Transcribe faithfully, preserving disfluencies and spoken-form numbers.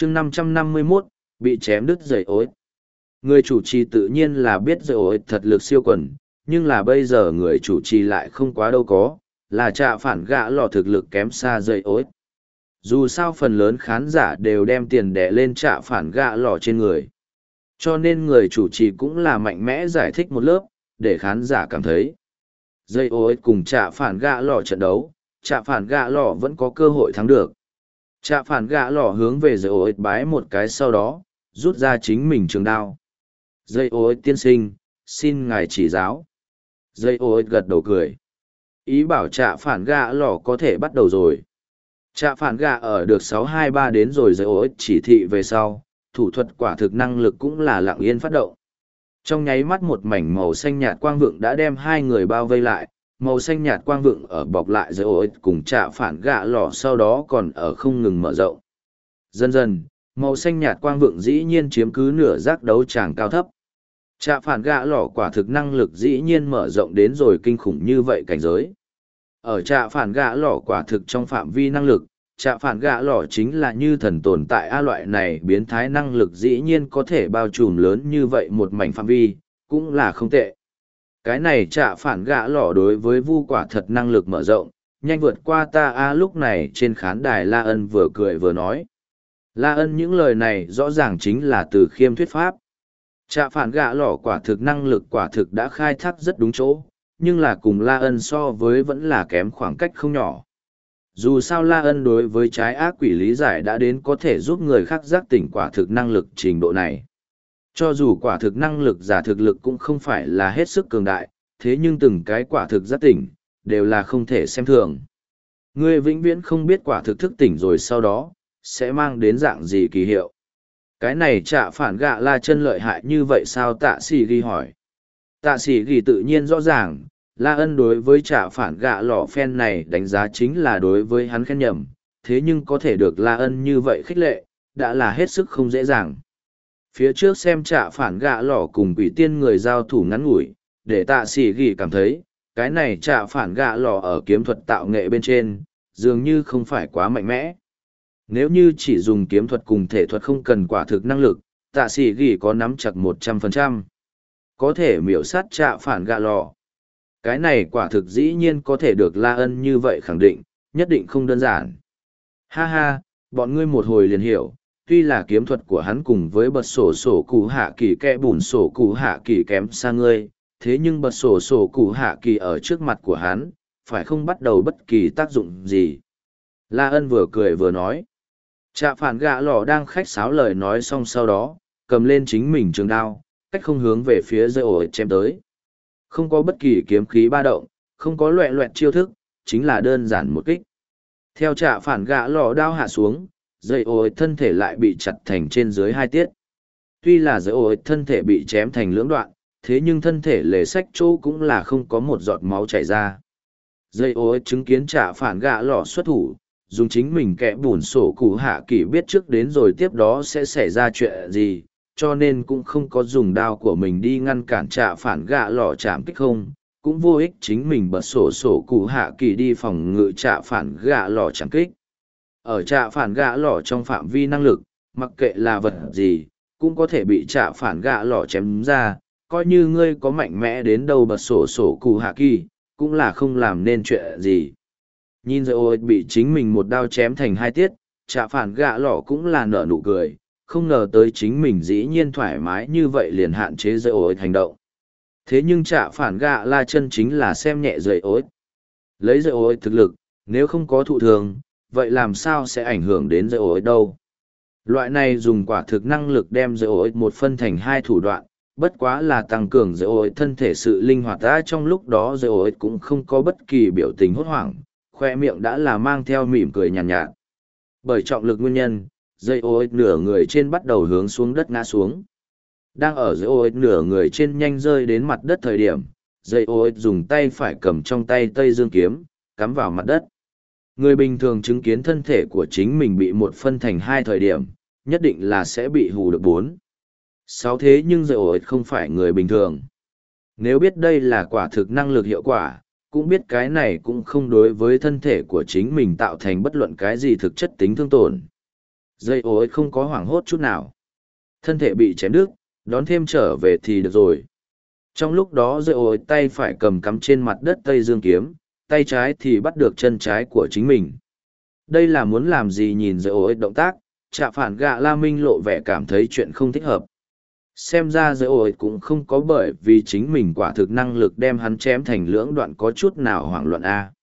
chương năm trăm năm mươi mốt, bị chém đứt dây ối. Người chủ trì tự nhiên là biết dây ối thật lực siêu quần, nhưng là bây giờ người chủ trì lại không quá đâu có, là trạ phản gạ lò thực lực kém xa dây ối. Dù sao phần lớn khán giả đều đem tiền đẻ lên trạ phản gạ lò trên người. Cho nên người chủ trì cũng là mạnh mẽ giải thích một lớp, để khán giả cảm thấy. Dây ối cùng trạ phản gạ lò trận đấu, trạ phản gạ lò vẫn có cơ hội thắng được. Trạ phản gạ lò hướng về dây ối bái một cái sau đó, rút ra chính mình trường đao. Dây ối tiên sinh, xin ngài chỉ giáo. Dây ối gật đầu cười. Ý bảo trạ phản gạ lò có thể bắt đầu rồi. Trạ phản gạ ở được sáu hai ba đến rồi dây ối chỉ thị về sau, thủ thuật quả thực năng lực cũng là lặng yên phát động. Trong nháy mắt một mảnh màu xanh nhạt quang vượng đã đem hai người bao vây lại, màu xanh nhạt quang vượng ở bọc lại dây ối cùng trạ phản gạ lò sau đó còn ở không ngừng mở rộng. Dần dần, màu xanh nhạt quang vượng dĩ nhiên chiếm cứ nửa giác đấu tràng cao thấp. Trạ phản gạ lò quả thực năng lực dĩ nhiên mở rộng đến rồi kinh khủng như vậy cảnh giới. Ở trạ phản gạ lò quả thực trong phạm vi năng lực, trạ phản gạ lò chính là như thần tồn tại a loại này biến thái năng lực dĩ nhiên có thể bao trùm lớn như vậy một mảnh phạm vi, cũng là không tệ. Cái này trạ phản gạ lò đối với vu quả thật năng lực mở rộng, nhanh vượt qua ta a lúc này trên khán đài La Ân vừa cười vừa nói. La Ân những lời này rõ ràng chính là từ khiêm thuyết pháp. Trạ phản gạ lò quả thực năng lực quả thực đã khai thác rất đúng chỗ, nhưng là cùng La Ân so với vẫn là kém khoảng cách không nhỏ. Dù sao La Ân đối với trái ác quỷ lý giải đã đến có thể giúp người khác giác tỉnh quả thực năng lực trình độ này. Cho dù quả thực năng lực giả thực lực cũng không phải là hết sức cường đại, thế nhưng từng cái quả thực giác tỉnh, đều là không thể xem thường. Ngươi vĩnh viễn không biết quả thực thức tỉnh rồi sau đó, sẽ mang đến dạng gì kỳ hiệu. Cái này trạ phản gạ La chân lợi hại như vậy sao tạ sĩ ghi hỏi. Tạ sĩ ghi tự nhiên rõ ràng, La Ân đối với trạ phản gạ lò phen này đánh giá chính là đối với hắn khen nhầm, thế nhưng có thể được La Ân như vậy khích lệ, đã là hết sức không dễ dàng. Phía trước xem trạ phản gạ lò cùng quỷ tiên người giao thủ ngắn ngủi, để tạ sĩ ghi cảm thấy, cái này trạ phản gạ lò ở kiếm thuật tạo nghệ bên trên, dường như không phải quá mạnh mẽ. Nếu như chỉ dùng kiếm thuật cùng thể thuật không cần quả thực năng lực, tạ sĩ ghi có nắm chặt một trăm phần trăm. Có thể miểu sát trạ phản gạ lò. Cái này quả thực dĩ nhiên có thể được La Ân như vậy khẳng định, nhất định không đơn giản. Ha ha, bọn ngươi một hồi liền hiểu, tuy là kiếm thuật của hắn cùng với bật sổ sổ cụ hạ kỳ kẽ bùn sổ cụ hạ kỳ kém xa ngươi, thế nhưng bật sổ sổ cụ hạ kỳ ở trước mặt của hắn, phải không bắt đầu bất kỳ tác dụng gì. La Ân vừa cười vừa nói. Trạ phản gạ lò đang khách sáo lời nói xong sau đó, cầm lên chính mình trường đao, cách không hướng về phía dây ổi chém tới. Không có bất kỳ kiếm khí ba động, không có loẹ loẹt chiêu thức, chính là đơn giản một kích. Theo trạ phản gạ lò đao hạ xuống, dây ổi thân thể lại bị chặt thành trên dưới hai tiết. Tuy là dây ổi thân thể bị chém thành lưỡng đoạn, thế nhưng thân thể lề sách chỗ cũng là không có một giọt máu chảy ra. Dây ổi chứng kiến trạ phản gạ lò xuất thủ, dùng chính mình kẽ bùn sổ cụ hạ kỳ biết trước đến rồi tiếp đó sẽ xảy ra chuyện gì, cho nên cũng không có dùng đao của mình đi ngăn cản trạ phản gạ lò chạm kích không, cũng vô ích chính mình bật sổ sổ cụ hạ kỳ đi phòng ngự trạ phản gạ lò chạm kích. Ở trạ phản gạ lò trong phạm vi năng lực, mặc kệ là vật gì, cũng có thể bị trạ phản gạ lò chém ra, coi như ngươi có mạnh mẽ đến đâu bật sổ sổ cụ hạ kỳ, cũng là không làm nên chuyện gì. Nhìn rồi ôi bị chính mình một đao chém thành hai tiết, trạ phản gạ lò cũng là nở nụ cười, không ngờ tới chính mình dĩ nhiên thoải mái như vậy liền hạn chế dây ối hành động. Thế nhưng trạ phản gạ La chân chính là xem nhẹ dây ối. Lấy dây ối thực lực, nếu không có thụ thường, vậy làm sao sẽ ảnh hưởng đến dây ối đâu. Loại này dùng quả thực năng lực đem dây ối một phân thành hai thủ đoạn, bất quá là tăng cường dây ối thân thể sự linh hoạt ra trong lúc đó dây ối cũng không có bất kỳ biểu tình hốt hoảng, khoe miệng đã là mang theo mỉm cười nhàn nhạt, nhạt. Bởi trọng lực nguyên nhân, dây ối nửa người trên bắt đầu hướng xuống đất ngã xuống. Đang ở dây ối nửa người trên nhanh rơi đến mặt đất thời điểm, dây ối dùng tay phải cầm trong tay Tây Dương kiếm, cắm vào mặt đất. Người bình thường chứng kiến thân thể của chính mình bị một phân thành hai thời điểm, nhất định là sẽ bị hù được bốn. Sáu thế nhưng dây ối không phải người bình thường. Nếu biết đây là quả thực năng lực hiệu quả, cũng biết cái này cũng không đối với thân thể của chính mình tạo thành bất luận cái gì thực chất tính thương tổn. Dây ối không có hoảng hốt chút nào. Thân thể bị chém đứt, đón thêm trở về thì được rồi. Trong lúc đó dây ối tay phải cầm cắm trên mặt đất Tây Dương kiếm, tay trái thì bắt được chân trái của chính mình. Đây là muốn làm gì? Nhìn dây ối động tác, Trạ Phản Gạ La Minh lộ vẻ cảm thấy chuyện không thích hợp. Xem ra dây ối cũng không có bởi vì chính mình quả thực năng lực đem hắn chém thành lưỡng đoạn có chút nào hoảng loạn a.